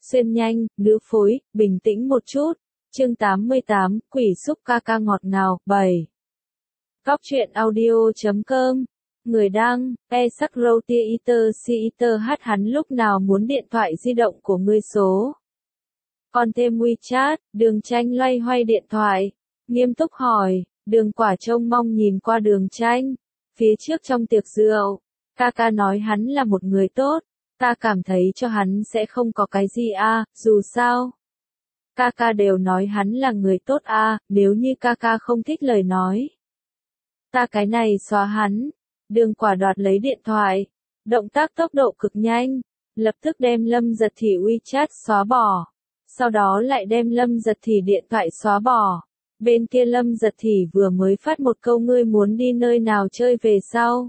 xuyên nhanh, nữ phối, bình tĩnh một chút. Chương 88, Quỷ xúc ca ca ngọt ngào, 7. Góc truyện audio.com. Người đăng, sắc Router hát hắn lúc nào muốn điện thoại di động của ngươi số. Còn thêm WeChat, Đường Tranh loay hoay điện thoại, nghiêm túc hỏi, Đường Quả trông mong nhìn qua Đường Tranh. Phía trước trong tiệc rượu, ca ca nói hắn là một người tốt, ta cảm thấy cho hắn sẽ không có cái gì dù sao. Ca ca đều nói hắn là người tốt nếu như ca ca không thích lời nói. Ta cái này xóa hắn. Đường Quả đoạt lấy điện thoại, động tác tốc độ cực nhanh, lập tức đem Lâm Giật Thị WeChat xóa bỏ, sau đó lại đem Lâm Giật Thị điện thoại xóa bỏ. Bên kia Lâm Giật Thị vừa mới phát một câu ngươi muốn đi nơi nào chơi về sau.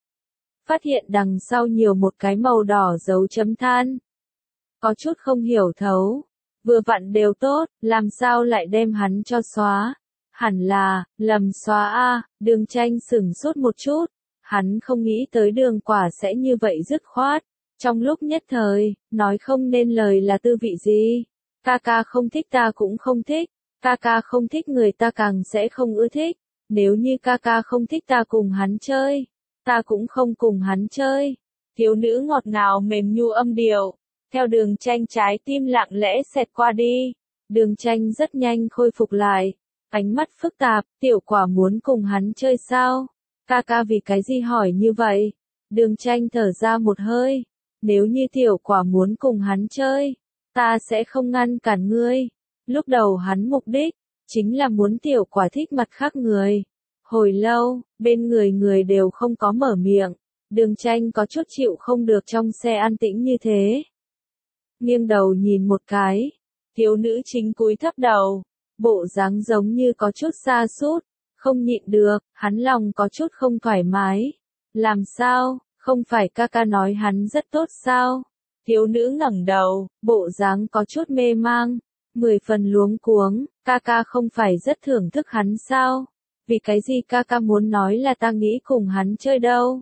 Phát hiện đằng sau nhiều một cái màu đỏ dấu chấm than. Có chút không hiểu thấu, vừa vặn đều tốt, làm sao lại đem hắn cho xóa. Hẳn là, lầm xóa Đường Tranh sửng sốt một chút, hắn không nghĩ tới Đường Quả sẽ như vậy dứt khoát. Trong lúc nhất thời, nói không nên lời là tư vị gì. Ca ca không thích ta cũng không thích, ca ca không thích người ta càng sẽ không ưa thích. Nếu như ca ca không thích ta cùng hắn chơi, ta cũng không cùng hắn chơi. Thiếu nữ ngọt ngào mềm nhu âm điệu, theo Đường Tranh trái tim lặng lẽ xẹt qua đi. Đường Tranh rất nhanh khôi phục lại, ánh mắt phức tạp, Tiểu Quả muốn cùng hắn chơi sao? Ca ca vì cái gì hỏi như vậy? Đường Tranh thở ra một hơi, nếu như Tiểu Quả muốn cùng hắn chơi, ta sẽ không ngăn cản ngươi. Lúc đầu hắn mục đích, chính là muốn Tiểu Quả thích mặt khác người. Hồi lâu, bên người đều không có mở miệng, Đường Tranh có chút chịu không được trong xe an tĩnh như thế. Nghiêng đầu nhìn một cái, thiếu nữ chính cúi thấp đầu, bộ dáng giống như có chút sa sút, không nhịn được, hắn lòng có chút không thoải mái. Làm sao, không phải ca ca nói hắn rất tốt sao? Thiếu nữ ngẩng đầu, bộ dáng có chút mê mang, 10 phần luống cuống, ca ca không phải rất thưởng thức hắn sao? Vì cái gì ca ca muốn nói là ta nghĩ cùng hắn chơi đâu?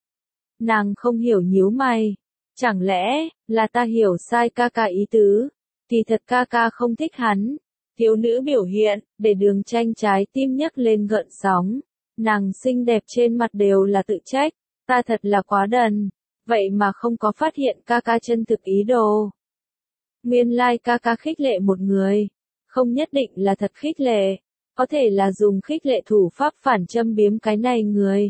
Nàng không hiểu nhíu mày, chẳng lẽ là ta hiểu sai ca ca ý tứ? Kỳ thật ca ca không thích hắn. Thiếu nữ biểu hiện, để Đường Tranh trái tim nhấc lên gợn sóng. Nàng xinh đẹp trên mặt đều là tự trách, ta thật là quá đần, vậy mà không có phát hiện ca ca chân thực ý đồ. Nguyên lai ca ca khích lệ một người, không nhất định là thật khích lệ, có thể là dùng khích lệ thủ pháp phản châm biếm cái này người.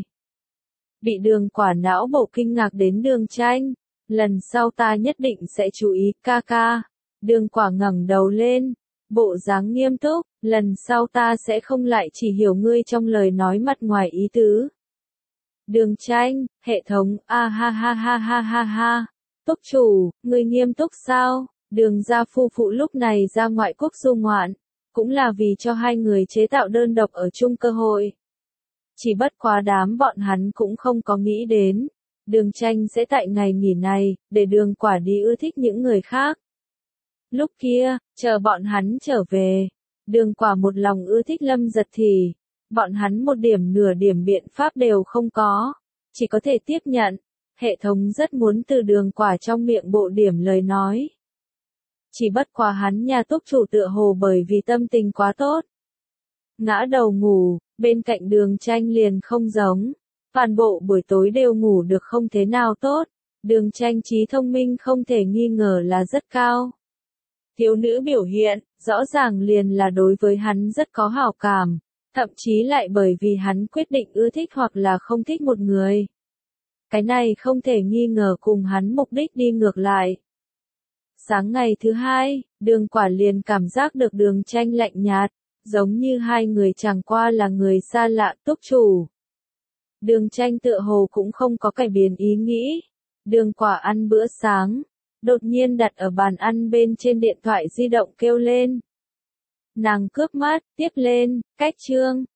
Bị Đường Quả não bộ kinh ngạc đến Đường Tranh, lần sau ta nhất định sẽ chú ý ca ca. Đường Quả ngẩng đầu lên, bộ dáng nghiêm túc, lần sau ta sẽ không lại chỉ hiểu ngươi trong lời nói mặt ngoài ý tứ. Đường Tranh, hệ thống, ha ha ha ha ha ha. Túc chủ, ngươi nghiêm túc sao? Đường gia phu phụ lúc này ra ngoại quốc du ngoạn, cũng là vì cho hai người chế tạo đơn độc ở chung cơ hội. Chỉ bất quá đám bọn hắn cũng không có nghĩ đến, Đường Tranh sẽ tại ngày nghỉ này, để Đường Quả đi ưa thích những người khác. Lúc kia, chờ bọn hắn trở về, Đường Quả một lòng ưa thích Lâm Giật Thị, bọn hắn một điểm nửa điểm biện pháp đều không có, chỉ có thể tiếp nhận. Hệ thống rất muốn từ Đường Quả trong miệng bộ điểm lời nói. Chỉ bất quá hắn nhà túc chủ tựa hồ bởi vì tâm tình quá tốt. Ngã đầu ngủ, bên cạnh Đường Tranh liền không giống, toàn bộ buổi tối đều ngủ được không thế nào tốt. Đường Tranh trí thông minh không thể nghi ngờ là rất cao. Thiếu nữ biểu hiện, rõ ràng liền là đối với hắn rất có hảo cảm, thậm chí lại bởi vì hắn quyết định ưa thích hoặc là không thích một người. Cái này không thể nghi ngờ cùng hắn mục đích đi ngược lại. Sáng ngày thứ hai, Đường Quả liền cảm giác được Đường Tranh lạnh nhạt, giống như hai người chẳng qua là người xa lạ. Túc chủ. Đường Tranh tựa hồ cũng không có cải biến ý nghĩ. Đường Quả ăn bữa sáng, đột nhiên đặt ở bàn ăn bên trên điện thoại di động kêu lên. Nàng cướp mắt, tiếp lên, cách chương.